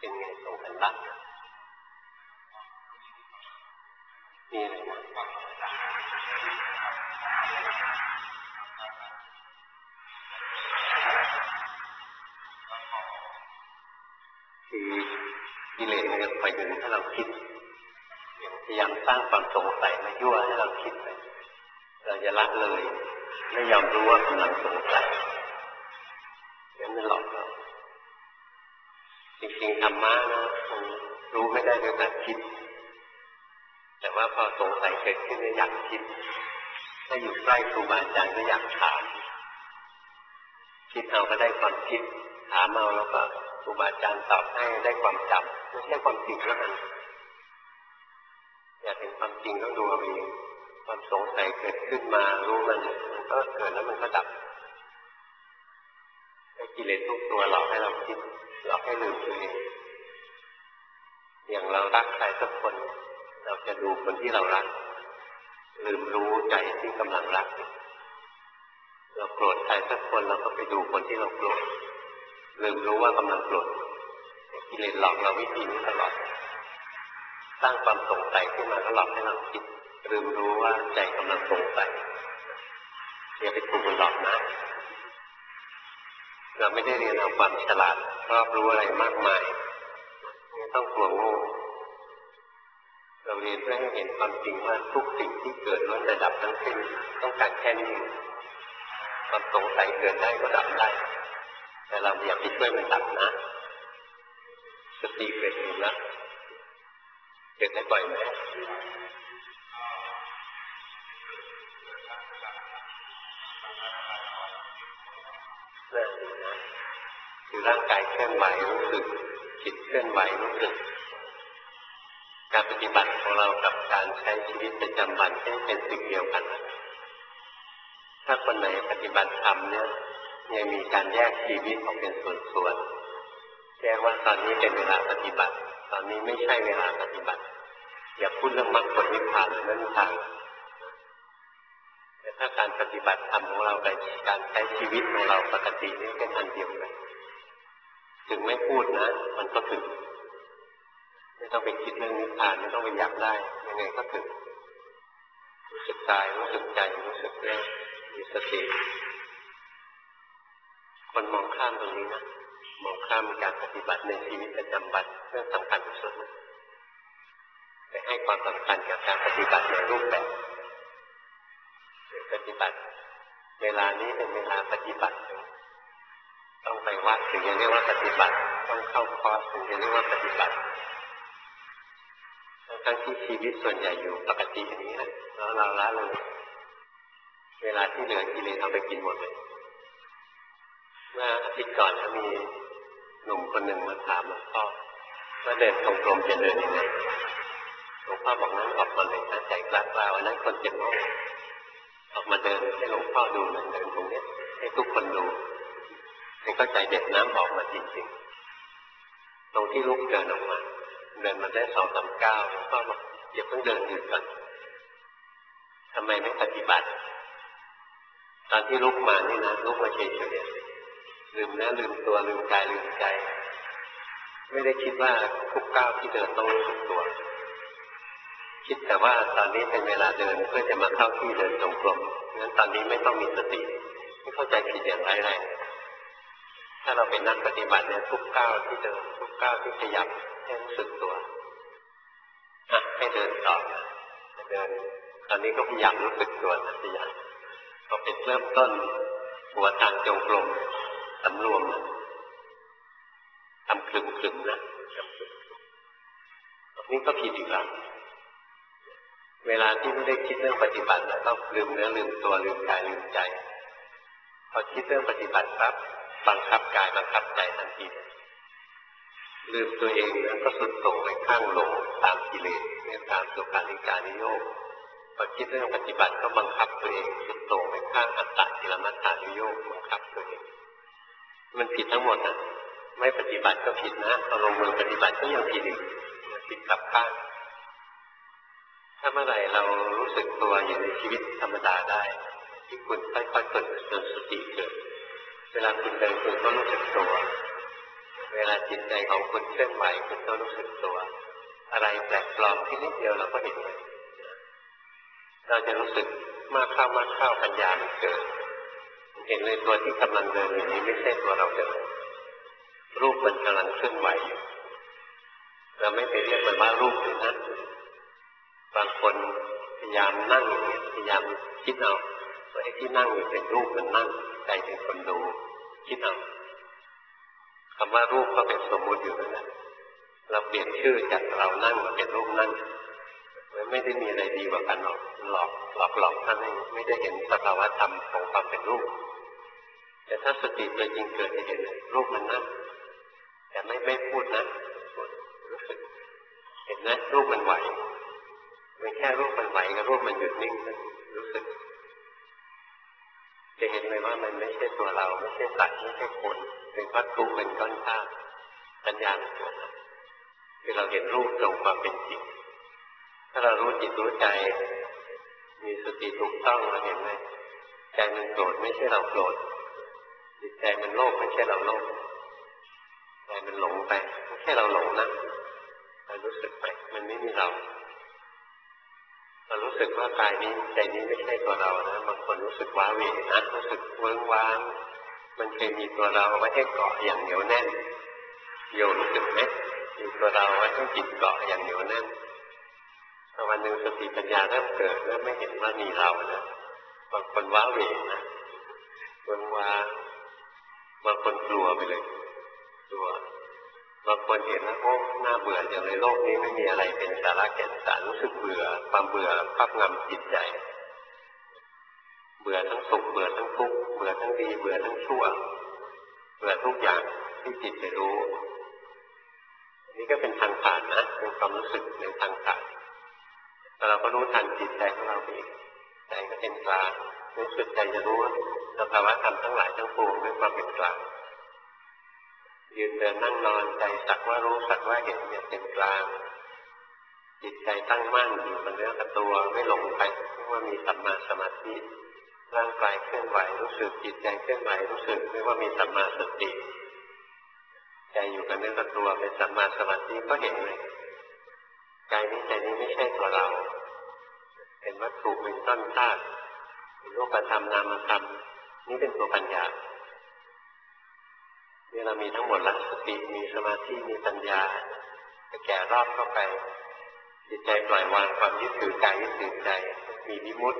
เป็นไงส่งกันบ้างมีอะไรนะคือกิเลสมันจะคอยดึงให้เราคิดพยายามสร้างความสงสัยมายั่วให้เราคิดเลยเราจะละเลยไม่ยอมรู้ว่ากำลังสงสัยงั้นมันหลอกเราจริงๆธรรมะนะมันรู้ไม่ได้ด้วยการคิดแต่ว่าพอสงสัยเกิดขึ้นอยากคิดถ้าอยู่ใกล้ครูบาอาจารย์ก็อยากถามคิดเอาก็ได้ความคิดถามเอาแล้วก็ครูบาอาจารย์ตอบให้ได้ความจำไม่ใช่ความจริงแล้วมันอยากเห็นความจริงต้องดูเอาเองความสงสัยเกิดขึ้นมารู้มันก็เกิดแล้วมันก็ดับกิเลสทุกตัวหลอกให้เราคิดหลอกให้ลืมตัวเองอย่างเรารักใครสักคนเราจะดูคนที่เรารักลืมรู้ใจที่กำลังรักเราโกรธใครสักคนเราก็ไปดูคนที่เราโกรธลืมรู้ว่ากำลังโกรธกิเลสหลอกเราวิธีนี้ตลอดสร้างความสงสัยขึ้นมาแล้วหลอกให้เราคิดลืมรู้ว่าใจกำลังสงสัยอย่าไปถูกมันหลอกนะเราไม่ได้เรียนเอาความฉลาดรอบรู้อะไรมากมายไม่ต้องกลัวโง่เราเรียนเพื่อให้เห็นความจริงว่าทุกสิ่งที่เกิดล้วนแต่ดับทั้งสิ้นต้องการแค่นี้ความสงสัยเกิดได้ก็ดับได้แต่เราอย่าไปช่วยมันดับนะสติเกิดเองนะเกิดได้บ่อยไหมคือร่างกายเคลื่อนไหวรู้สึกจิตเคลื่อนไหวรู้สึกการปฏิบัติของเรากับการใช้ชีวิตประจำวันเป็นสิ่งเดียวกันถ้าคนไหนปฏิบัติธรรมเนี่ยยังมีการแยกชีวิตออกเป็นส่วนๆแยกว่าตอนนี้เป็นเวลาปฏิบัติตอนนี้ไม่ใช่เวลาปฏิบัติอย่าพูดเรื่องมรรคผลนิพพานนั่นทางแต่ถ้าการปฏิบัติธรรมของเรากับการใช้ชีวิตของเราปกตินี่เป็นอันเดียวกันถึงไม่พูดนะมันก็ถึงไม่ต้องไปคิดเรื่องนิพพานไม่ต้องไปอยากได้ยังไงก็ถึงรู้สึกกายรู้สึกใจรู้สึกแรงมีสติคนมองข้ามตรงนี้นะมองข้ามการปฏิบัติในชีวิตประจำวันเรื่องสำคัญที่สุดแต่ให้ความสำคัญกับการปฏิบัติในรูปแบบปฏิบัติเวลานี้เป็นเวลาปฏิบัติต้องไปวัดถึงจะเรียกว่าปฏิบัติต้องเข้าคอร์สถึงจะเรียกว่าปฏิบัติทั้งที่ชีวิตส่วนใหญ่อยู่ปกติอย่างนี้นะแล้วเราละเลยเวลาที่เหลือกิเลสเอาไปกินหมดเลยเมื่ออาทิตย์ก่อนมีหนุ่มคนหนึ่งมาถามหลวงพ่อว่าเดินตรงกลมจะเดินยังไงหลวงพ่อบอกนั้นออกมาเลยนะใจกล้าๆวันนั้นคนเจ็บโง่ออกมาเดินให้หลวงพ่อดูนะเดินตรงนี้ให้ทุกคนดูให้เข้าใจเด็ดน้ำออกมาจริงๆตรงที่ลุกเดินออกมาเดินมาได้2-3 ก้าวหลวงพ่อบอกอย่าเพิ่งเดินหยุดก่อนทำไมไม่ปฏิบัติตอนที่ลุกมานี่นะลุกมาเฉยๆลืมเนื้อลืมตัวลืมกายลืมใจไม่ได้คิดว่าทุกก้าวที่เดินต้องรู้สึกตัวคิดแต่ว่าตอนนี้เป็นเวลาเดินเพื่อจะมาเข้าที่เดินจงกรมงั้นตอนนี้ไม่ต้องมีสติไม่เข้าใจผิดอย่างร้ายแรงถ้าเราเป็นนักปฏิบัติเนี่ยทุกก้าวที่เดินทุกก้าวที่ขยับให้รู้สึกตัวให้เดินต่อเดินตอนนี้ก็พยายามรู้สึกตัวนะพยายามก็เป็นเริ่มต้นหัวทางจงกรมสำรวมทำคลึมๆนะนี่ก็ผิดอีกแล้วเวลาที่ไม่ได้คิดเรื่องปฏิบัติแล้วต้องลืมเนื้อลืมตัวลืมกายลืมใจพอคิดเรื่องปฏิบัติปั๊บบังคับกายบังคับใจทันทีลืมตัวเองแล้วก็สุดโต่งไปข้างหลงตามกิเลสเนี่ยตามสุขาริการนิโยคพอคิดเรื่องปฏิบัติก็บังคับตัวเองสุดโต่งไปข้างอัตตกิลมัฏฐานิโยคบังคับตัวเองมันผิดทั้งหมดนะไม่ปฏิบัติก็ผิดนะพอลงมือปฏิบัติก็ยังผิดอีกผิดกลับข้างถ้าเมื่อไหร่เรารู้สึกตัวอยู่ในชีวิตธรรมดาได้ที่คุณค่อยๆฝึกจนสติเกิดเวลาคุณเดินคุณก็รู้สึกตัวเวลาจิตใจของคุณเคลื่อนไหวคุณต้องรู้สึกตัวอะไรแปลกปลอมที่นิดเดียวเราก็เห็นเลยเราจะรู้สึกมากเข้าปัญญามันเกิดเห็นเลยตัวที่กำลังเดินอยู่นี้ไม่ใช่ตัวเราเดินรูปมันกำลังเคลื่อนไหวอยู่เราไม่ไปเรียกมันว่ารูปเลยนะบางคนพยายามนั่งอย่างนี้พยายามคิดเอาว่าไอ้ที่นั่งอยู่เป็นรูปมันนั่งใจเป็นคนดูคิดเอาคำว่ารูปก็เป็นสมมุติอยู่นั่นแหละเราเปลี่ยนชื่อจากเรานั่งมาเป็นรูปนั่งไม่ได้มีอะไรดีกว่ากันหรอกหลอกท่านไม่ได้เห็นสภาวะธรรมของความเป็นรูปแต่ถ้าสติตัวจริงเกิดจะเห็นรูปมันนั่งแต่ไม่พูดนะรู้สึกเห็นนะรูปมันไหวไม่แค่รูปมันไหวกับรูปมันหยุดนิ่งนะรู้สึกจะเห็นเลยว่ามันไม่ใช่ตัวเราไม่ใช่สัตว์ไม่ใช่คนเป็นวัตถุเป็นก้อนธาตุปัญญาเกิดคือเราเห็นรูปตรงความเป็นจริงถ้าเรารู้จิตรู้ใจมีสติถูกต้องเราเห็นไหมใจมันโกรธไม่ใช่เราโกรธจิตใจมันโลภไม่ใช่เราโลภใจมันหลงไปไม่ใช่เราหลงนะเรารู้สึกไปมันไม่มีเรารู้สึกว่ากายนี้ใจนี้ไม่ใช่ตัวเรานะบางคนรู้สึกว้าเหวนะรู้สึกเวิ้งว้างมันเคยมีตัวเราไว้ให้เกาะอย่างเหนียวแน่นโยรู้สึกไหมมีตัวเราไว้ให้จิตเกาะอย่างเหนียวแน่นพอวันหนึ่งสติปัญญาเริ่มเกิดเริ่มไม่เห็นว่ามีเรานะบางคนว้าเหวนะเวิ้งว้างบางคนกลัวไปเลยกลัวบางคนเห็นแล้วโอ้น่าเบื่อจังเลยโลกนี้ไม่มีอะไรเป็นสาระแก่นสารรู้สึกเบื่อความเบื่อครอบงำจิตใจเบื่อทั้งสุขเบื่อทั้งทุกข์เบื่อทั้งดีเบื่อทั้งชั่วเบื่อทุกอย่างที่จิตไปรู้นี่ก็เป็นทางผ่านนะเป็นความรู้สึกในทางผ่านแต่เราก็รู้ทันจิตใจของเราเองใจก็เป็นกลางรู้สึกใจจะรู้สภาวะธรรมทั้งหลายทั้งปวงด้วยความเป็นกลางยืนเดินนั่งนอนใจสักว่ารู้สักว่าเห็นอย่างเป็นกลางจิตใจตั้งมั่นอยู่กับเนื้อกับตัวไม่หลงไปเรียกว่ามีสัมมาสมาธิร่างกายเคลื่อนไหวรู้สึกจิตใจเคลื่อนไหวรู้สึกเรียกว่ามีสัมมาสติใจอยู่กับเนื้อกับตัวเป็นสัมมาสมาธิก็เห็นเลยกายนี้ใจนี้ไม่ใช่ตัวเราเป็นวัตถุเป็นต้นธาตุเป็นรูปธรรมนามธรรมนี่เป็นตัวปัญญานี่เรามีทั้งหมดละสติมีสมาธิมีปัญญาแก่รอบเข้าไปจิตใจปล่อยวางความยึดถือกายยึดถือใจมีวิมุตติ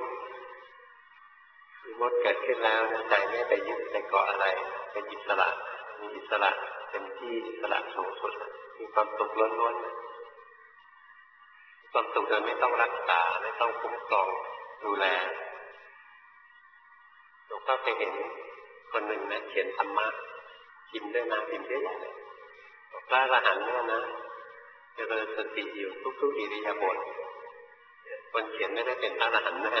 เกิดขึ้นแล้วใจไม่ไปยึดไปเกาะอะไรเป็นอิสระมีอิสระเป็นที่อิสระสูงสุดมีความสุขล้วนๆความสุขโดยไม่ต้องรักษาไม่ต้องคุ้มครองดูแลหลวงพ่อเคยเห็นคนหนึ่งนะเขียนธรรมะพิมพ์ด้วยนะพิมพ์เยอะๆเลยพระอรหันต์เนี่ยนะเจริญสติอยู่ทุกๆอิริยาบถคนเขียนไม่ได้เป็นพระอรหันต์แน่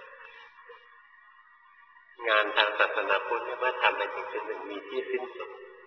งานทางศาสนาพุทธเมื่อทำไปถึงจุดหนึ่งมีที่สิ้นสุด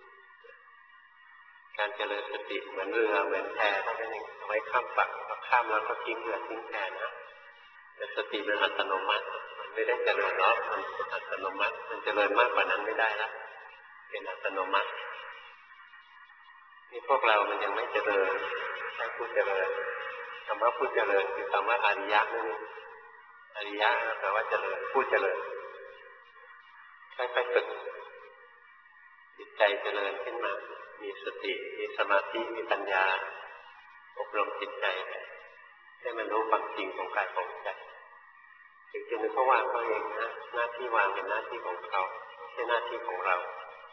การเจริญสติเหมือนเรือเหมือนแพเท่านั้นเองเอาไว้ข้ามฝั่งพอข้ามแล้วก็ทิ้งเรือทิ้งแพนะแต่สติเป็นอัตโนมัติมันไม่ได้เจริญหรอกมันเป็นอัตโนมัติมันเจริญมากกว่านั้นไม่ได้ละเป็นอัตโนมัตินี่พวกเรามันยังไม่เจริญใช่ผู้เจริญคำว่าผู้เจริญคือคำว่าอริยะนั่นเองอริยะแปลว่าเจริญผู้เจริญค่อยๆฝึกจิตใจเจริญขึ้นมามีสติมีสมาธิมีปัญญาอบรมจิตใจให้มันรู้ความจริงของกายของใจถึงจะนึกเขาวางเขาเองนะหน้าที่วางเป็นหน้าที่ของเขาไม่ใช่หน้าที่ของเรา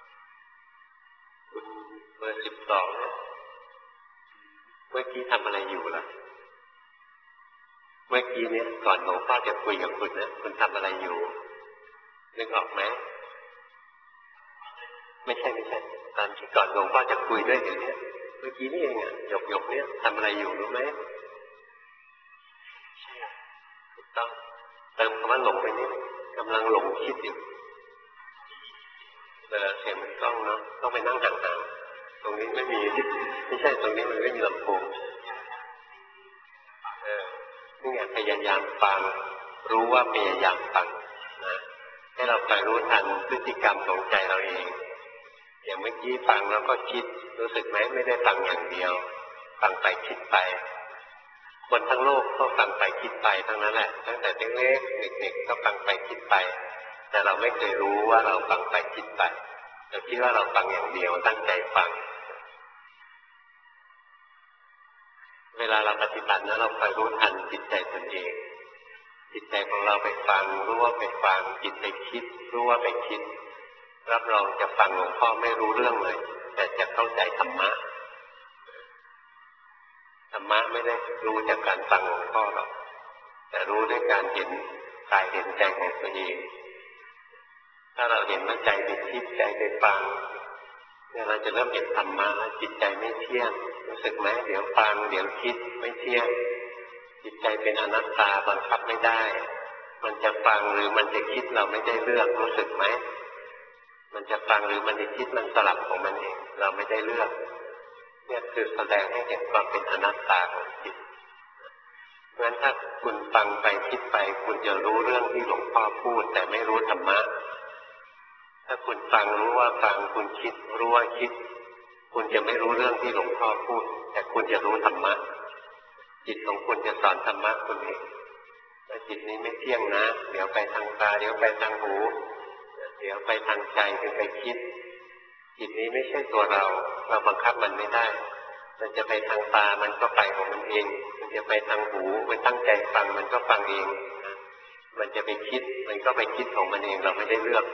คุณเบอร์12เนี่ยเมื่อกี้ทำอะไรอยู่ล่ะเมื่อกี้เนี่ยก่อนหลวงพ่อจะคุยกับคุณนะคุณทำอะไรอยู่นึกออกไหมไม่ใช่ตอนที่ก่อนหลวงพ่อจะคุยด้วยอย่างนี้เมื่อกี้นี่เองอ่ะหยกเนี่ยทำอะไรอยู่รู้ไหมใช่ถูกต้องเติมคำว่าหลงไปนิดกำลังหลงคิดอยู่เสียงมันกล้องเนาะต้องไปนั่งห่างๆตรงนี้ไม่มีไม่ใช่ตรงนี้มันไม่มีลำโพงนี่ไงพยายามฟังรู้ว่าพยายามฟังนะให้เราไปรู้ทันพฤติกรรมของใจเราเองอย่างเมื่อกี้ฟังแล้วก็คิดรู้สึกไหมไม่ได้ฟังอย่างเดียวฟังไปคิดไปคนทั้งโลกก็ฟังไปคิดไปทั้งนั้นแหละตั้งแต่เล็กๆเด็กๆก็ฟังไปคิดไปแต่เราไม่เคยรู้ว่าเราฟังไปคิดไปเราคิดว่าเราฟังอย่างเดียวตั้งใจฟังเวลาเราปฏิบัตินะเราคอยรู้ทันจิตใจตนเองจิตใจของเราไปฟังรู้ว่าไปฟังจิตไปคิดรู้ว่าไปคิดรับรองจะฟังหลวงพ่อไม่รู้เรื่องเลยแต่จะเข้าใจธรรมะธรรมะไม่ได้รู้จากการฟังหลวงพ่อหรอกแต่รู้ด้วยการเห็นกายเห็นใจของตัวเองถ้าเราเห็นว่าใจไปคิดใจไปฟังเนี่ยเราจะเริ่มเห็นธรรมะจิตใจไม่เที่ยงรู้สึกไหมเดี๋ยวฟังเดี๋ยวคิดไม่เที่ยงจิตใจเป็นอนัตตาบังคับไม่ได้มันจะฟังหรือมันจะคิดเราไม่ได้เลือกรู้สึกไหมมันจะฟังหรือมันจะคิดมันสลับของมันเองเราไม่ได้เลือกเนี่ยคือแสดงให้เห็นความเป็นอนัตตาของจิตเพราะฉะนั้นถ้าคุณฟังไปคิดไปคุณจะรู้เรื่องที่หลวงพ่อพูดแต่ไม่รู้ธรรมะถ้าคุณฟังรู้ว่าฟังคุณคิดรู้ว่าคิดคุณจะไม่รู้เรื่องที่หลวงพ่อพูดแต่คุณจะรู้ธรรมะจิตของคุณจะสอนธรรมะคุณเองว่าจิตนี้ไม่เที่ยงนะเดี๋ยวไปทางตาเดี๋ยวไปทางหูเดี๋ยวไปทางใจคือไปคิดจิตนี้ไม่ใช่ตัวเราบังคับมันไม่ได้มันจะไปทางตามันก็ไปของมันเองมันจะไปทางหูมันตั้งใจฟังมันก็ฟังเองมันจะไปคิดมันก็ไปคิดของมันเองเราไม่ได้เลือก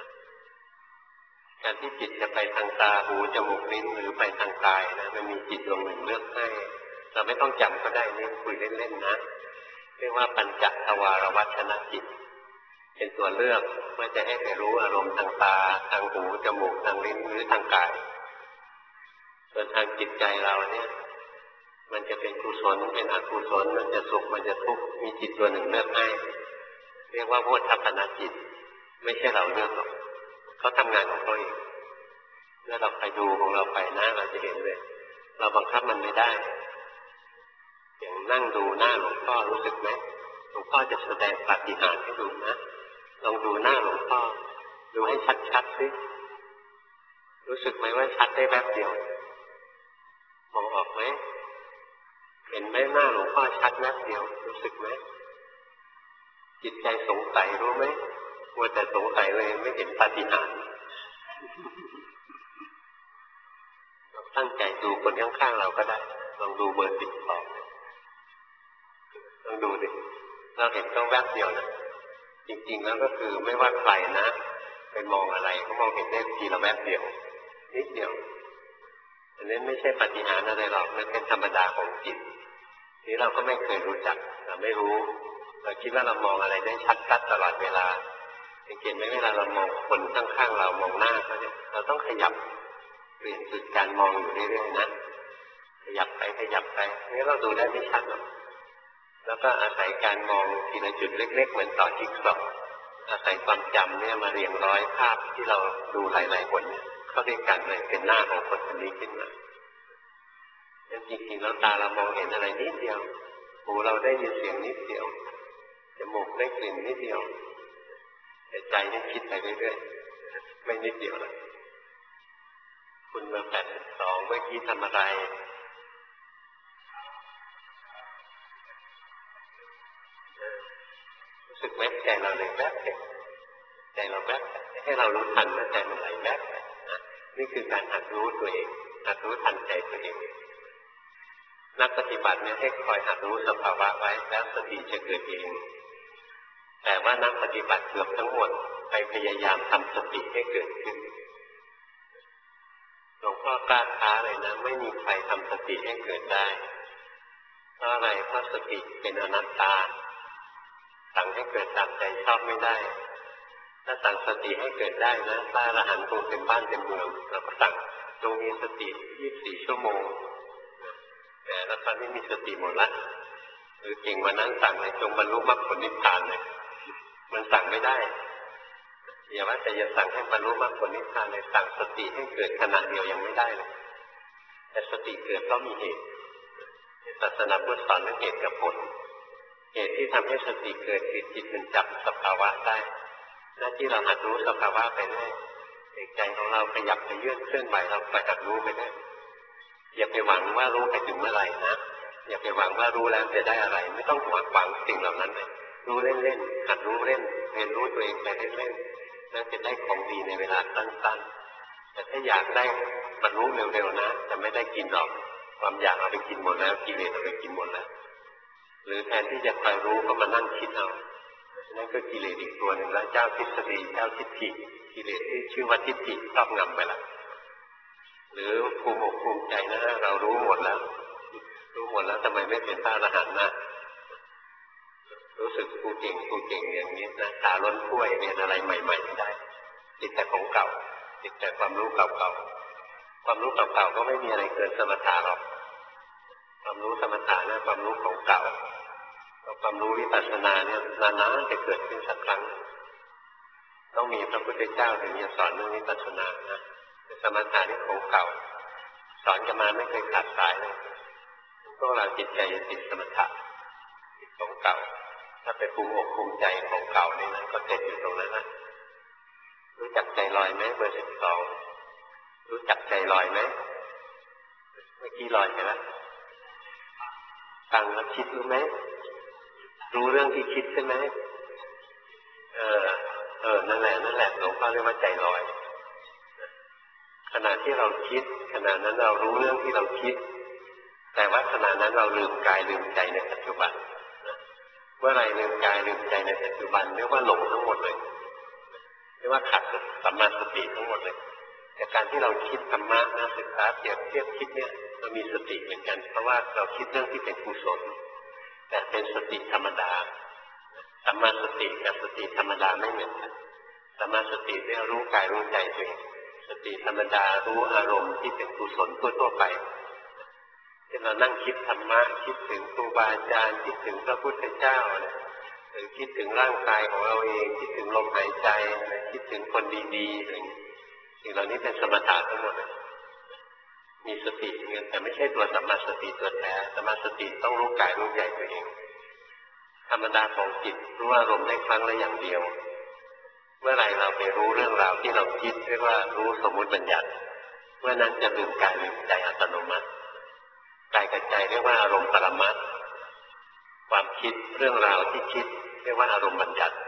การที่จิตจะไปทางตาหูจมูกลิ้นหรือไปทางกายนะมันมีจิตดวงหนึ่งเลือกให้เราไม่ต้องจำก็ได้นี่คุยเล่นๆนะเรียกว่าปัญจทวารวัชนะจิตเป็นตัวเลือกว่าจะให้ไปรู้อารมณ์ทางตาทางหูจมูกทางลิ้นหรือทางกายส่วนทางจิตใจเราเนี่ยมันจะเป็นกุศลเป็นอกุศลมันจะสุขมันจะทุกข์มีจิตตัวหนึ่งเลือกให้เรียกว่าโพธพนจิตไม่ใช่เราเลือกหรอกเขาทำงานของเขาเองเมื่อเราไปดูของเราไปนะเราจะเห็นเลยเราบังคับมันไม่ได้อย่างนั่งดูหน้าหลวงพ่อรู้สึกไหมหลวงพ่อจะแสดงปาฏิหาริย์ให้ดูนะลองดูหน้าหลวงพ่อดูให้ชัดๆสิรู้สึกไหมว่าชัดได้แวบเดียวมองออกไหมเห็นไหมหน้าหลวงพ่อชัดแวบเดียวรู้สึกไหมจิตใจสงสัยรู้ไหมมัวแต่สงสัยเลยไม่เห็นปาฏิหาริย์ตั้งใจดูคนข้างๆเราก็ได้ลองดูเบอร์12ลองดูดิเราเห็นต้องแวบเดียวนะจริงๆแล้วก็คือไม่ว่าใครนะไปมองอะไรก็มองเห็นได้ทีละแวบเดียวนิดเดียวอันนี้ไม่ใช่ปาฏิหาริย์อะไรหรอกมันเป็นธรรมดาของจิตที่เราก็ไม่เคยรู้จักเราไม่รู้เราคิดว่าเรามองอะไรได้ชัดๆตลอดเวลาสังเกตไหมเวลาเรามองคนข้างๆเรามองหน้าเขาเนี่ยเราต้องขยับเปลี่ยนจุดการมองอยู่เรื่อยๆนะขยับไปขยับไปนี่เราดูได้ไม่ชัดหรอกแล้วก็อาศัยการมองทีละจุดเล็กๆเหมือนต่อจิ๊กซอว์อาศัยความจำเนี่ยมาเรียงร้อยภาพที่เราดูหลายๆคนเนี่ยเข้าด้วยกันเลยเป็นหน้าของคนคนนี้ขึ้นมาแล้วจริงๆแล้วตาเรามองเห็นอะไรนิดเดียวหูเราได้ยินเสียงนิดเดียวจมูกได้กลิ่นนิดเดียวแต่ใจนี่คิดไปเรื่อยๆไม่นิดเดียวเลยคุณมา82เมื่อกี้ทำอะไรรู้สึกไหมใจเราเลยแวบเดียวใจเราแวบให้เรารู้ทันว่าใจมันไหลแวบนะนี่คือการหัดรู้ตัวเองหัดรู้ทันใจตัวเองนักปฏิบัติเนี่ยให้คอยหัดรู้สภาวะไว้แล้วสติจะเกิดเองแต่ว่านักปฏิบัติเกือบทั้งหมดไปพยายามทำสติให้เกิดขึ้นหลวงพ่อกล้าท้าเลยนะไม่มีใครทำสติให้เกิดได้เพราะอะไรเพราะสติเป็นอนัตตาสั่งให้เกิดตามใจชอบไม่ได้ถ้าสั่งสติให้เกิดได้นะพระอรหันต์คงเป็นบ้านเป็นเมืองเราก็สั่งจงมีสติ24ชั่วโมงแต่แล้วตอนนี้มีสติหมดละหรือเก่งวันนั้นสั่งเลยจงบรรลุมรรคผลนิพพานเลยมันสั่งไม่ได้อย่าว่าแต่จะสั่งให้บรรลุมรรคผลนิพพานเลยสั่งสติให้เกิดขณะเดียวยังไม่ได้เลยแต่สติเกิดก็มีเหตุศาสนาพุทธสอนเรื่องเหตุกับผลเหตุที่ทำให้สติเกิดคือจิตมันจับสภาวะได้หน้าที่เราหัดรู้สภาวะไปเรื่อยใจของเราขยับขยื่นเคลื่อนไหวเราคอยหัดรู้ไปได้อย่าไปหวังว่ารู้ไปถึงเมื่อไหร่นะอย่าไปหวังว่ารู้แล้วจะได้อะไรไม่ต้องหวังสิ่งเหล่านั้นเลยรู้เล่นๆหัดรู้เล่นเรียนรู้ตัวเองไปเล่นๆแล้วจะได้ของดีในเวลาสั้นๆแต่ถ้าอยากได้บรรลุเร็วๆนะจะไม่ได้กินหรอกความอยากเอาไปกินหมดแล้วกิเลสเอาไปกินหมดแล้วหรือแทนที่จะคอยรู้ก็มานั่งคิดเอานั่นก็กิเลสอีกตัวหนึ่งแล้วเจ้าทฤษฎีเจ้าทิฏฐิกิเลสที่ชื่อว่าทิฏฐิครอบงำไปแล้วหรือภูมิอกภูมิใจนะเรารู้หมดแล้วทำไมไม่เป็นพระอรหันต์นะรู้สึกกูเก่งอย่างนี้นะตาล้นถ้วยเรียนอะไรใหม่ๆไม่ได้ติดแต่ของเก่าติดแต่ความรู้เก่าๆความรู้เก่าๆก็ไม่มีอะไรเกินสมถะหรอกความรู้สมถะนะความรู้ของเก่าความรู้วิปัสสนาเนี่ยนานๆจะเกิดขึ้นสักครั้งต้องมีพระพุทธเจ้าถึงจะสอนเรื่องวิปัสสนานะสมถะนี่ของเก่าสอนกันมาไม่เคยขาดสายเลยพวกเราจิตใจติดสมถะติดของเก่าถ้าไปภูมิอกภูมิใจของเก่านี่นะก็ติดอยู่ตรงนั้นนะรู้จักใจลอยไหมเบอร์12รู้จักใจลอยไหมเมื่อกี้ลอยไปแล้วฟังแล้วคิดรู้ไหมรู้เรื่องที่คิดใช่ไหมนั่นแหละหลวงพ่อเรียกว่าใจลอยขณะที่เราคิดขณะนั้นเรารู้เรื่องที่เราคิดแต่ว่าขณะนั้นเราลืมกายลืมใจในปัจจุบันเมื่อไรลืมกายลืมใจในปัจจุบันเรียกว่าหลงทั้งหมดเลยเรียกว่าขาดสัมมาสติทั้งหมดเลยแต่การที่เราคิดธรรมะนะศึกษาเปรียบเทียบคิดเนี่ยเรามีสติเหมือนกันเพราะว่าเราคิดเรื่องที่เป็นกุศลแต่เป็นสติธรรมดาสัมมาสติกับสติธรรมดาไม่เหมือนกันสัมมาสติเรียกรู้กายรู้ใจตัวเองสติธรรมดารู้อารมณ์ที่เป็นกุศลทั่วๆไปที่เรานั่งคิดธรรมะคิดถึงครูบาอาจารย์คิดถึงพระพุทธเจ้าหรือคิดถึงร่างกายของเราเองคิดถึงลมหายใจคิดถึงคนดีๆอะไรสิ่งเหล่านี้เป็นสมถะทั้งหมดเลยมีสติเงี้ยแต่ไม่ใช่ตัวสัมมาสติตัวแท้สัมมาสติต้องรู้กายรู้ใจตัวเองธรรมดาของจิตรู้อารมณ์ได้ครั้งละอย่างเดียวเมื่อไรเราไปรู้เรื่องราวที่เราคิดเรียกว่ารู้สมมุติบัญญัติเมื่อนั้นจะลืมกายลืมใจอัตโนมัติกายกับใจเรียกว่าอารมณ์ปรมัตถ์ความคิดเรื่องราวที่คิดเรียกว่าอารมณ์บัญญัติ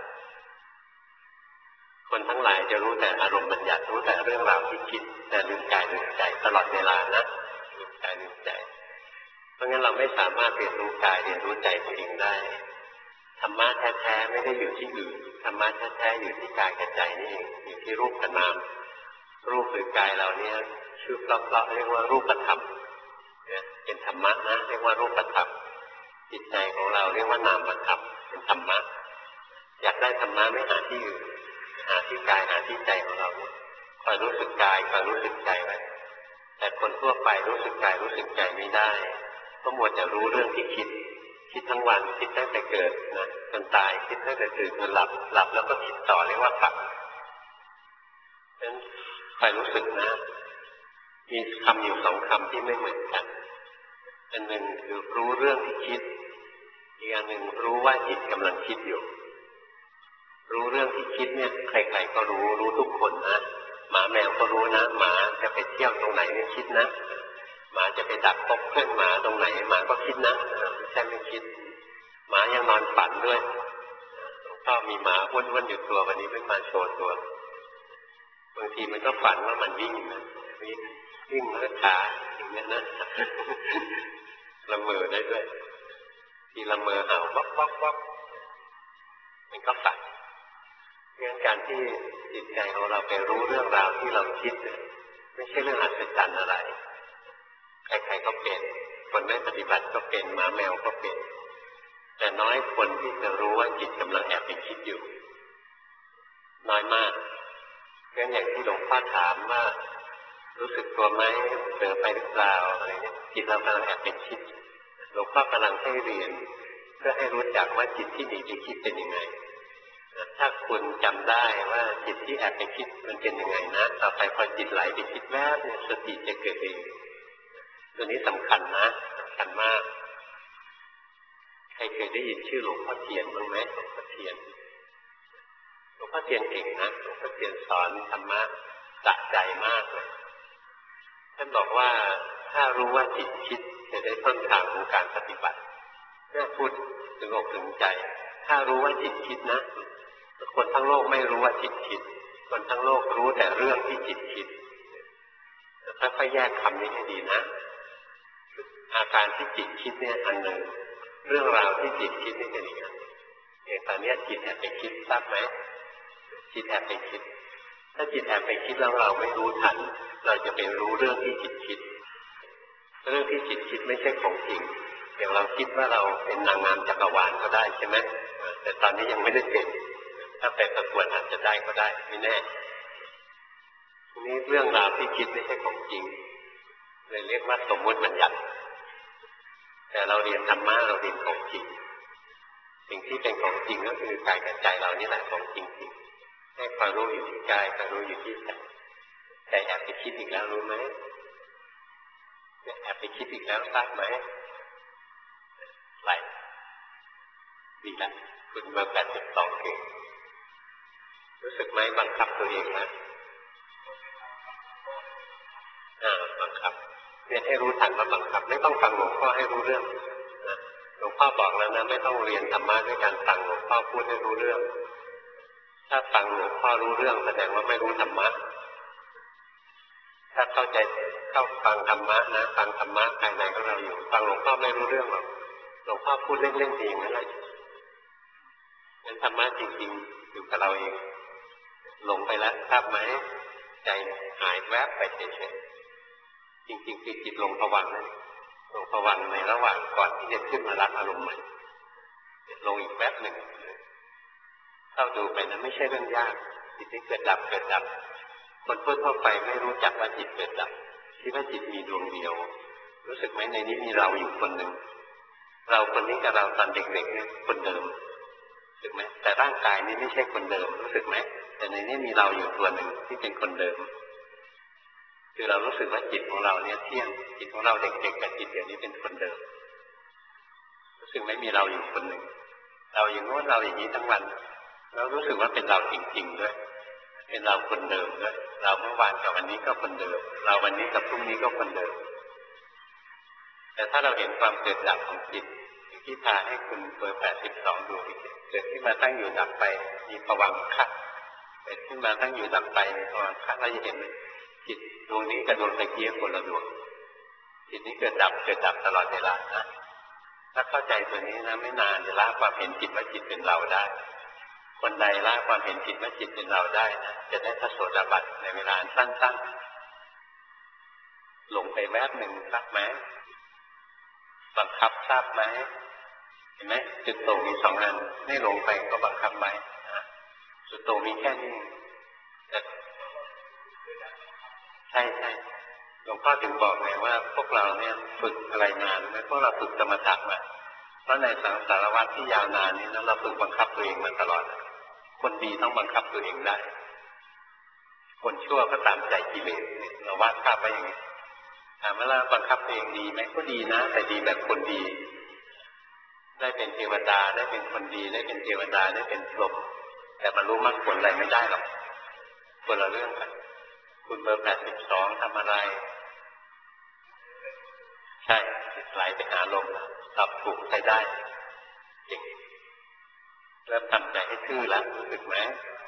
คนทั้งหลายจะรู้แต่อารมณ์บัญญัติรู้แต่เรื่องราวที่คิดแต่ลืมกายลืมใจตลอดเวลานะลืมกายลืมใจเพราะงั้นเราไม่สามารถเรียนรู้กายเรียนรู้ใจตัวเองได้ธรรมะแท้ๆไม่ได้อยู่ที่อื่นธรรมะแท้ๆอยู่ที่กายกับใจนี่เองอยู่ที่รูปกับนามรูปหรือกายเราเนี่ยชื่อเพราะๆเรียกว่ารูปธรรมเป็นธรรมะนะเรียกว่ารูปธรรมจิตใจของเราเรียกว่านามธรรมเป็นธรรมะอยากได้ธรรมะไม่หาที่อื่นหาที่กายหาที่ใจของเราคอยรู้สึกกายคอยรู้สึกใจไว้แต่คนทั่วไปรู้สึกกายรู้สึกใจไม่ได้ก็มัวแต่รู้เรื่องที่คิดทั้งวันคิดตั้งแต่เกิดนะจนตายคิดตั้งแต่ตื่นจนหลับแล้วก็คิดต่อเรียกว่าฝันฉะนั้นคอยรู้สึกนะมีคำอยู่2 คำที่ไม่เหมือนกันอันหนึ่งคือรู้เรื่องที่คิดอีกอันหนึ่งรู้ว่าจิตกำลังคิดอยู่รู้เรื่องที่คิดเนี่ยใครๆก็รู้ทุกคนนะหมาแมวก็รู้นะหมาจะไปเที่ยวตรงไหนเนี่ยคิดนะหมาจะไปดักพบเพื่อนหมาตรงไหนหมาก็คิดนะไม่ใช่ไม่คิดหมายังนอนฝันด้วยก็มีหมาอ้วนๆอยู่ตัววันนี้ไม่มาโชว์ตัวบางทีมันก็ฝันว่ามันวิ่งนะวิ่งแล้วขาอย่างนี้นะละเมอได้ด้วยทีละเมอเห่าบ๊อกมันก็ฝันเรื่องการที่จิตใจของเราไปรู้เรื่องราวที่เราคิดไม่ใช่เรื่องอัศจรรย์อะไรใครๆก็เป็นคนไม่ปฏิบัติก็เป็นหมาแมวก็เป็นแต่น้อยคนที่จะรู้ว่าจิตกำลังแอบไปคิดอยู่น้อยมากเพราะอย่างที่หลวงพ่อถามว่ารู้สึกตัวไหมเผลอไปหรือเปล่าอะไรเงี้ยจิตเรากำลังแอบไปคิดหลวงพ่อกำลังให้เรียนเพื่อให้รู้จักว่าจิตที่หนีไปคิดเป็นยังไงถ้าคุณจำได้ว่าจิตที่แอบไปคิดมันเป็นยังไงนะต่อไปพอจิตไหลไปคิดแวบเนี่ยสติจะเกิดเองตัวนี้สำคัญนะสำคัญมากใครเคยได้ยินชื่อหลวงพ่อเทียนบ้างไหมหลวงพ่อเทียนเก่งนะหลวงพ่อเทียนสอนธรรมะสะใจมากเลยท่านบอกว่าถ้ารู้ว่าจิตคิดจะได้ต้นทางของการปฏิบัติเมื่อพูดถึงอกถึงใจถ้ารู้ว่าจิตคิดนะคนทั้งโลกไม่รู้ว่าจิตคิดคนทั้งโลกรู้แต่เรื่องที่จิตคิดถ้าค่อยแยกคำนี้ให้ดีนะอาการที่จิตคิดเนี่ยอันหนึ่งเรื่องราวที่จิตคิดนี่เป็นอีกอันตอนนี้จิตแอบไปคิดทราบไหมจิตแอบไปคิดถ้าจิตแอบไปคิดแล้วเราไม่รู้ทันเราจะไปรู้เรื่องที่จิตคิดเรื่องที่จิตคิดไม่ใช่ของจริงอย่างเราคิดว่าเราเป็นนางงามจักรวาลก็ได้ใช่ไหมแต่ตอนนี้ยังไม่ได้เป็นถ้าไปประกวดอาจจะได้ก็ได้ไม่แน่นี่เรื่องราวที่คิดไม่ใช่ของจริงเลยเรียกว่าสมมติบัญญัติแต่เราเรียนธรรมะเราเรียนของจริงสิ่งที่เป็นของจริงก็คือกายกับใจเรานี่แหละของจริงให้ความรู้อยู่ที่กายความรู้อยู่ที่ใจแต่แอบไปคิดอีกแล้วรู้ไหมแอบไปคิดอีกแล้วทราบไหมไรดีแล้วคุณเบอร์82เก่งรู้สึกไหมบังคับตัวเองนะบังคับเนี่ยให้รู้ทันว่าบังคับไม่ต้องฟังหลวงพ่อให้รู้เรื่องนะหลวงพ่อบอกแล้วนะไม่ต้องเรียนธรรมะด้วยการฟังหลวงพ่อพูดให้รู้เรื่องถ้าฟังหลวงพ่อรู้เรื่องแสดงว่าไม่รู้ธรรมะถ้าเข้าใจเข้าฟังธรรมะนะฟังธรรมะภายในของเราอยู่ฟังหลวงพ่อไม่รู้เรื่องหรอกหลวงพ่อพูดเล่นๆเองนั่นแหละเป็นธรรมะจริงๆอยู่กับเราเองหลงไปแล้วทราบไหมใจหายแวบไปเฉยๆจริงๆคือจิตลงภวังค์นั่นลงภวังค์ในระหว่างก่อนที่จะขึ้นมารับอารมณ์ใหม่ลงอีกแวบหนึ่งเข้าดูไปนั้นไม่ใช่เรื่องยากจิตที่เกิดดับเกิดดับคนทั่วไปไม่รู้จักว่าจิตเกิดดับคิดว่าจิตมีดวงเดียวรู้สึกไหมในนี้มีเราอยู่คนหนึ่งเราคนนี้กับเราตอนเด็กๆเนี่ยคนเดิมรู้สึกไหมแต่ร่างกายนี้ไม่ใช่คนเดิมรู้สึกไหมแต่ในนี้มีเราอยู่ตัวหนึ่งที่เป็นคนเดิมคือเรารู้สึกว่าจิตของเราเนี่ยเที่ยงจิตของเราเด็กๆกับจิตเดี๋ยวนี้เป็นคนเดิมรู้สึกไหมมีเราอยู่คนหนึ่งเราอย่างโน้นเราอย่างนี้ทั้งวันแล้วรู้สึกว่าเป็นเราจริงๆด้วยเป็นเราคนเดิมด้วยเราเมื่อวานกับวันนี้ก็คนเดิมเราวันนี้กับพรุ่งนี้ก็คนเดิมแต่ถ้าเราเห็นความเกิดดับของจิตที่พาให้คุณเบอร์82ดูเกิดขึ้นมาตั้งอยู่ดับไปมีภวังค์เกิดขึ้นมาตั้งอยู่ดับไปมีภวังค์เราจะเห็นจิตดวงนี้กับดวงตะเกียบคนละดวงจิตนี้เกิดดับตลอดเวลานะถ้าเข้าใจตัวนี้นะไม่นานจะละความเห็นจิตว่าจิตเป็นเราได้คนใดละความเห็นจิตว่าจิตเป็นเราได้นะจะได้พระโสดาบันในเวลาสั้นๆหลงไปแวบหนึ่งทราบไหมบังคับทราบไหมเห็นไหมจุดโตมีสองอันไม่หลงไปก็บังคับไว้จุดโตมีแค่นี้ใช่หลวงพ่อถึงบอกไงว่าพวกเราเนี่ยฝึกอะไรนานไหมพวกเราฝึกสมถะมาเพราะในสังสารวัฏที่ยาวนานนี้นะเราฝึกบังคับตัวเองมาตลอดคนดีต้องบังคับตัวเองได้คนชั่วก็ตามใจกิเลสเราวาดภาพไว้อย่างนี้ถามว่าบังคับตัวเองดีไหมก็ดีนะแต่ดีแบบคนดีได้เป็นเทวดาได้เป็นคนดีได้เป็นเทวดาได้เป็นพรหมแต่บรรลุมรรคผลอะไรไม่ได้หรอกคนละเรื่องกันคุณเบอร์82ทำอะไรใช่ไหลไปหาลมตอบถูกใช้ได้เก่งเริ่มทำใจให้ทื่อแล้วรู้สึกไหม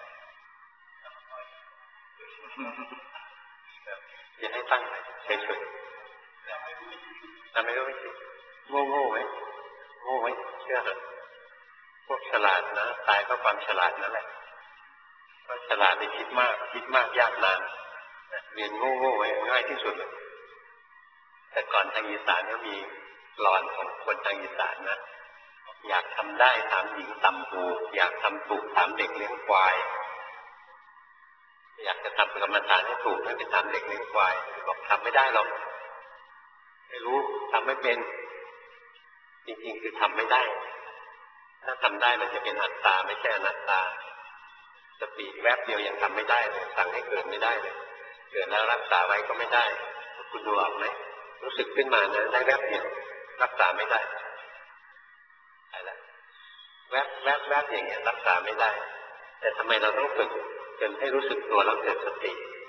อย่าให้ตั้งเฉยๆทำไม่รู้ไม่จริงโง่ไหมโง่ไหมเชื่อเหรอพวกฉลาดนะตายเพราะความฉลาดนั่นแหละเพราะฉลาดได้คิดมากยากนานเรียนโง่ไว้ง่ายที่สุดเลยแต่ก่อนทางอีสานก็มีกลอนของคนทางอีสานนะอยากทำได้ถามหญิงตำปูอยากทำถูกถามเด็กเลี้ยงควายอยากจะทำกรรมฐานให้ถูกให้ไปถามเด็กเลี้ยงควายบอกทำไม่ได้หรอกไม่รู้ทำไม่เป็นจริงๆคือทำไม่ได้ถ้าทำได้มันจะเป็นอัตตาไม่ใช่อนัตตาสติแวบเดียวยังทำไม่ได้เลยสั่งให้เกิดไม่ได้เลยเกิดแล้วรักษาไว้ก็ไม่ได้คุณดูออกไหมรู้สึกขึ้นมานะได้แวบเดียวรักษาไม่ได้ใช่แล้วแวบอย่างเงี้ยรักษาไม่ได้แต่ทำไมเราต้องฝึกจนให้รู้สึกตัวแล้วเกิดสติ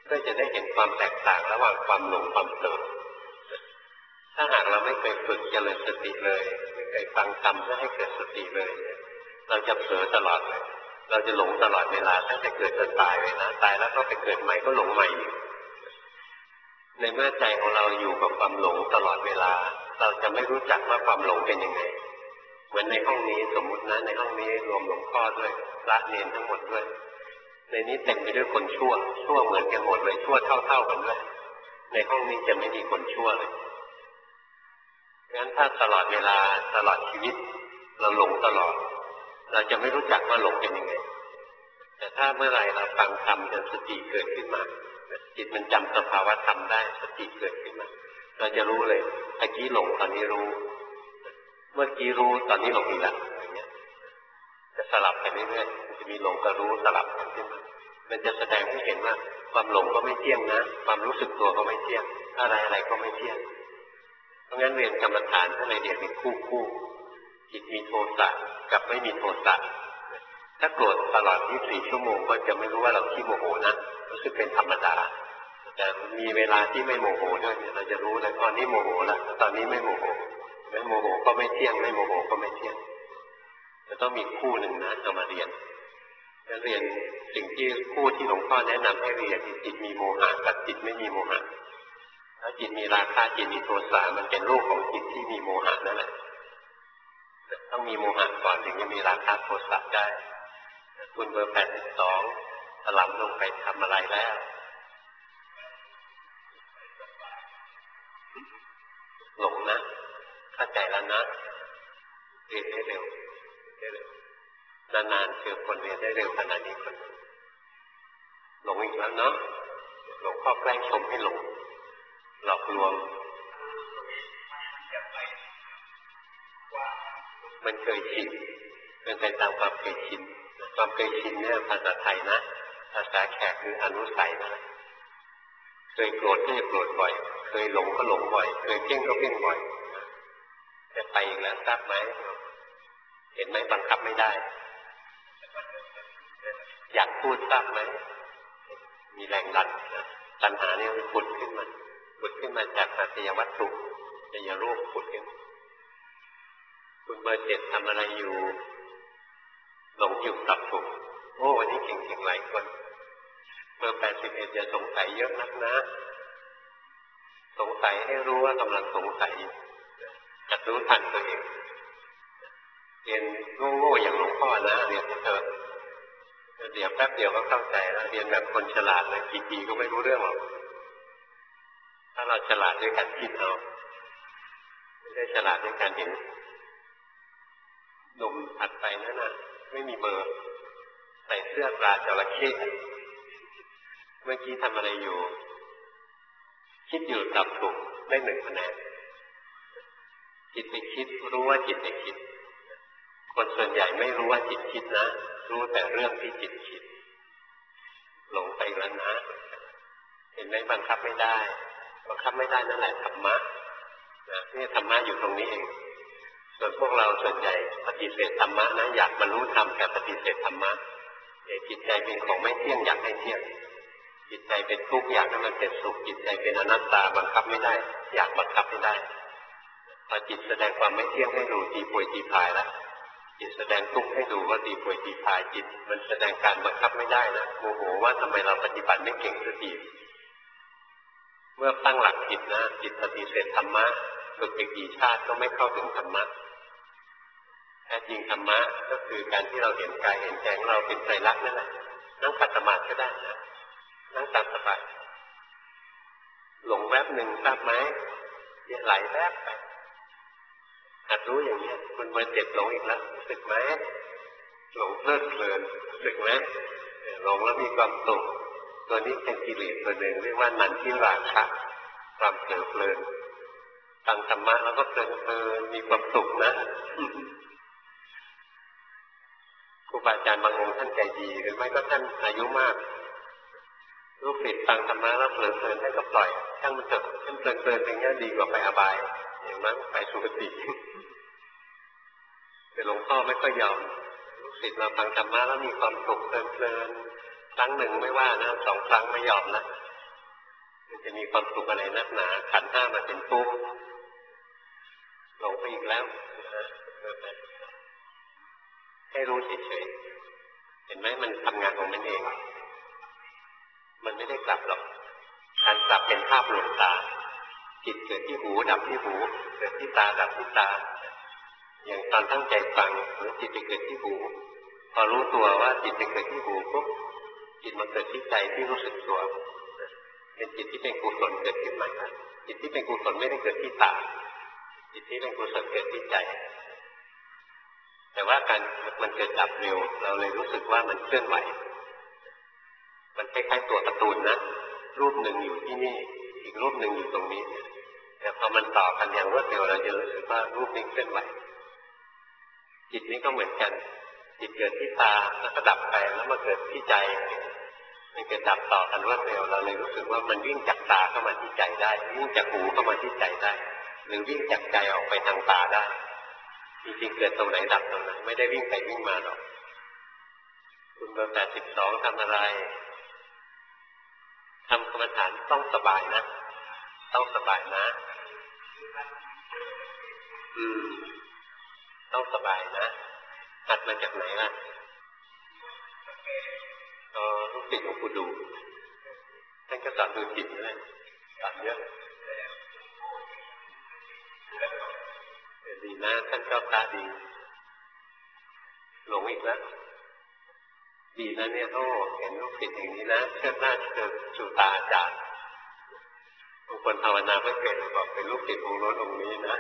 ก็จะได้เห็นความแตกต่างระหว่างความหลงความเผลอถ้าหากเราไม่เคยฝึกเจริญสติเลยไม่เคยฟังธรรมเพื่อให้เกิดสติเลยเราจะเผลอตลอดเลยเราจะหลงตลอดเวลาตั้งแต่เกิดจนตายเลยนะตายแล้วก็ไปเกิดใหม่ก็หลงใหม่อีกในเมื่อใจของเราอยู่กับความหลงตลอดเวลาเราจะไม่รู้จักว่าความหลงเป็นยังไงเหมือนในห้องนี้สมมุตินะในห้องนี้รวมหลวงพ่อด้วยพระเนรทั้งหมดด้วยในนี้เต็มไปด้วยคนชั่วเหมือนกันหมดเลยชั่วเท่ากันด้วยในห้องนี้จะไม่มีคนชั่วเลยงั้นถ้าตลอดเวลาตลอดชีวิตเราหลงตลอดเราจะไม่รู้จักว่าหลงเป็นยังไงแต่ถ้าเมื่อไหร่เราฟังธรรมจนสติเกิดขึ้นมาจิตมันจำสภาวะธรรมได้สติเกิดขึ้นมาเราจะรู้เลยเมื่อกี้หลงตอนนี้รู้เมื่อกี้รู้ตอนนี้หลงอีกแล้วอย่างเงี้ยจะสลับไปเรื่อยๆจะมีหลงกับรู้สลับกันขึ้นมามันจะแสดงให้เห็นว่าความหลงก็ไม่เที่ยงนะความรู้สึกตัวก็ไม่เที่ยงอะไรก็ไม่เที่ยงเพราะงั้นเรียนกรรมฐานถ้าในเรียนเป็นคู่จิตมีโทสะกับไม่มีโทสะถ้าโกรธตลอด24 ชั่วโมงก็จะไม่รู้ว่าเราขี้โมโหนะรู้สึกเป็นธรรมดาแต่มีเวลาที่ไม่โมโหด้วยเราจะรู้เลยตอนนี้โมโหแล้วตอนนี้ไม่โมโหไม่โมโหก็ไม่เที่ยงไม่โมโหก็ไม่เที่ยงจะต้องมีคู่หนึ่งนะเอามาเรียนจะเรียนสิ่งที่คู่ที่หลวงพ่อแนะนำให้เรียนจิตมีโมหะกับจิตไม่มีโมหะถ้าจิตมีราคะจิตมีโทสะมันเป็นรูปของจิตที่มีโมหะนั่นแหละต้องมีโมหะก่อนถึงจะมีราคะโทสะได้คุณเบอร์82ถลำลงไปทำอะไรแล้วหลงนะเข้าใจแล้วนะเรียนได้เร็วนานๆเจอคนเรียนได้เร็วขนาดนี้คนหลงอีกแล้วเนาะหลวงพ่อแกล้งชมให้หลงหลอกลวงมันเคยชินเป็นไปตามความเคยชินความเคยชินเนี่ยภาษาไทยนะภาษาแขกคืออนุสัยนะเคยโกรธก็จะโกรธบ่อยเคยหลงก็หลงบ่อยเคยเพ่งก็เพ่งบ่อยแต่ไปอีกแล้วทราบไหมเห็นไหมบังคับไม่ได้อยากพูดทราบไหมมีแรงดันตัณหาเนี่ยผุดขึ้นมาจากสัจยวัตถุจะอย่ารูปผุดขึ้นคุณเบอร์7ทำอะไรอยู่หลงอยู่กับถูกโอ้วันนี้เก่งๆหลายคนเบอร์81อย่าสงสัยเยอะนักนะสงสัยให้รู้ว่ากำลังสงสัยจัดรู้ทันตัวเองเรียนโง่ๆอย่างหลวงพ่อนะเรียนเถอะเดี๋ยวแป๊บเดียวก็เข้าใจแล้วเรียนแบบคนฉลาดเลยกี่ปีก็ไม่รู้เรื่องหรอกถ้าเราฉลาดด้วยการคิดเอาไม่ได้ฉลาดด้วยการเห็นนมถัดไปนั่นน่ะไม่มีเบอร์ใส่เสื้อปลาจระเข้เมื่อกี้ทำอะไรอยู่คิดอยู่ตอบถูกได้1 คะแนนจิตไปคิดรู้ว่าจิตไปคิดคนส่วนใหญ่ไม่รู้ว่าจิตคิดนะรู้แต่เรื่องที่จิตคิดหลงไปแล้วนะเห็นไหมบังคับไม่ได้นั่นแหละธรรมะนะนี่ธรรมะอยู่ตรงนี้เองส่วนพวกเราส่วนใหญ่ปฏิเสธธรรมะนะอยากบรรลุธรรมแต่ปฏิเสธธรรมะจิตใจเป็นของไม่เที่ยงอยากให้เที่ยงจิตใจเป็นทุกข์อยากให้มันเป็นสุขจิตใจเป็นอนัตตาบังคับไม่ได้อยากบังคับไม่ได้พอจิตแสดงความไม่เที่ยงให้ดูตีป่วยตีพายแล้วจิตแสดงทุกข์ให้ดูว่าตีป่วยตีพายจิตมันแสดงการบังคับไม่ได้นะโมโหว่าทำไมเราปฏิบัติไม่เก่งสักทีเมื่อตั้งหลักผิดนะจิตปฏิเสธธรรมะฝึกไปกี่ชาติก็ไม่เข้าถึงธรรมะแท้จริงธรรมะก็คือการที่เราเห็นกายเห็นใจของเราเป็นไตรลักษณ์นั่นแหละนั่งขัดสมาธิก็ได้นะนั่งตามสบายหลงแวบหนึ่งทราบไหมไหลแวบไปหัดรู้อย่างนี้คุณเบอร์7หลงอีกแล้วรู้สึกไหมหลงเพลิดเพลินรู้สึกไหมหลงแล้วมีความสุขตัวนี้เป็นกิเลสตัวหนึ่งเรียกว่านันทิราคะความเพลิดเพลินฟังธรรมะแล้วก็เพลินเพลินมีความสุขนะครูบาอาจารย์บางองค์ท่านใจดีหรือไม่ก็ท่านอายุมากลูกศิษย์ฟังธรรมะแล้วเพลินเพลินท่านก็ปล่อยช่างมันเถอะท่านเพลินเพลินเป็นแง่ดีกว่าไปอบายอย่างนั้นไปสุคติแต่หลวงพ่อไม่ค่อยยอมลูกศิษย์มาฟังธรรมะแล้วมีความสุขเพลินเพลินครั้งหนึ่งไม่ว่านะ2 ครั้งไม่ยอมนะมันจะมีความสุขอะไรนักหนาขันธ์ห้ามันเป็นทุกข์หลงไปอีกแล้วให้รู้เฉยๆเห็นไหมมันทำงานของมันเองมันไม่ได้กลับหรอกการกลับเป็นภาพลวงตาจิตเกิดที่หูดับที่หูเกิดที่ตาดับที่ตาอย่างตอนตั้งใจฟังหรือจิตไปเกิดที่หูพอรู้ตัวว่าจิตไปเกิดที่หูปุ๊บจิตมาเกิดที่ใจที่รู้สึกตัวเป็นจิตที่เป็นกุศลเกิดขึ้นมาจิตที่เป็นกุศลไม่ได้เกิดที่ตาจิตที่เป็นกุศลเกิดที่ใจแต่ว่าการมันเกิดดับเร็วเราเลยรู้สึกว่ามันเคลื่อนไหวมันคล้ายๆตัวการ์ตูนนะรูปหนึ่งอยู่ที่นี่อีกรูปหนึ่งอยู่ตรงนี้แต่พอมันต่อกันอย่างรวดเร็วเราจะรู้สึกว่ารูปนี้เคลื่อนไหวจิตนี้ก็เหมือนกันจิตเกิดที่ตาแล้วก็ดับไปแล้วมาเกิดที่ใจมันเกิดดับต่อกันรวดเร็วเราเลยรู้สึกว่ามันวิ่งจากตาเข้ามาที่ใจได้วิ่งจากหูเข้ามาที่ใจได้หรือวิ่งจากใจออกไปทางตาได้จริงๆเกิดตรงไหนดับตรงนั้นไม่ได้วิ่งไปวิ่งมาหรอกคุณเบอร์82ทำอะไรทำกรรมฐานต้องสบายนะต้องสบายนะต้องสบายนะหัดมาจากไหนล่ะลูกศิษย์หลวงปู่ดูท่านก็สอนดูจิตเลยสอนเยอะดีนะท่านเจ้าตาดีหลงอีกแล้วดีนะเนี่ยโอ้เห็นลูกศิษย์อย่างนี้นะเชื่อหน้าเชื่อชูตาอาจารย์บางคนภาวนาไม่เป็นบอกเป็นลูกศิษย์องค์โน้นองค์นี้นะ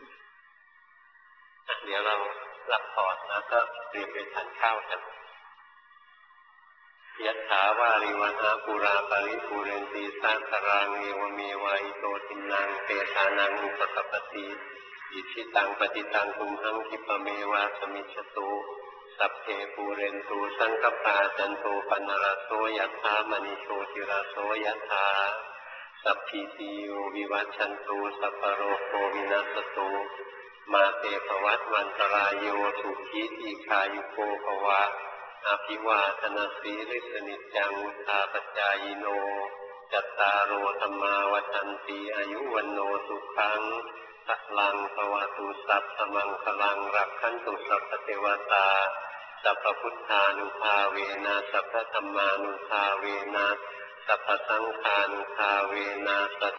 เดี๋ยวเราหลับพอดแล้วก็เตรียมไปทานข้าวกันยัตถาวาริวหาปุราปริปุเรนติสาคารังเอวเมวะอิโตทินังเตสานังอุปกัปปติอิทิตังปฏิตังตุมหังคิปะเมวะสมิจฉตุสัพเพปูเรนตุสังกปาจันโทปนรสโสยัตถามณิโชติรสโสยัตถาสัพพิติโยวิวัชชันตุสัพพโรโควินัสตุมาเตภวัตวันตรายโยสุขีทีคายุโกภวะอภิวาทนาสีริสนิจังวุธาปจายโนจัตตารโอธรรมาวัฏันติอายุวันโนสุขังพลังภวตุสัพพมังคลังรักขันตุสัพพเทวตาสัพพพุทธานุภาเวนะสัพพธัมมานุภาเวนะสัพพสังฆานุภาเวนะ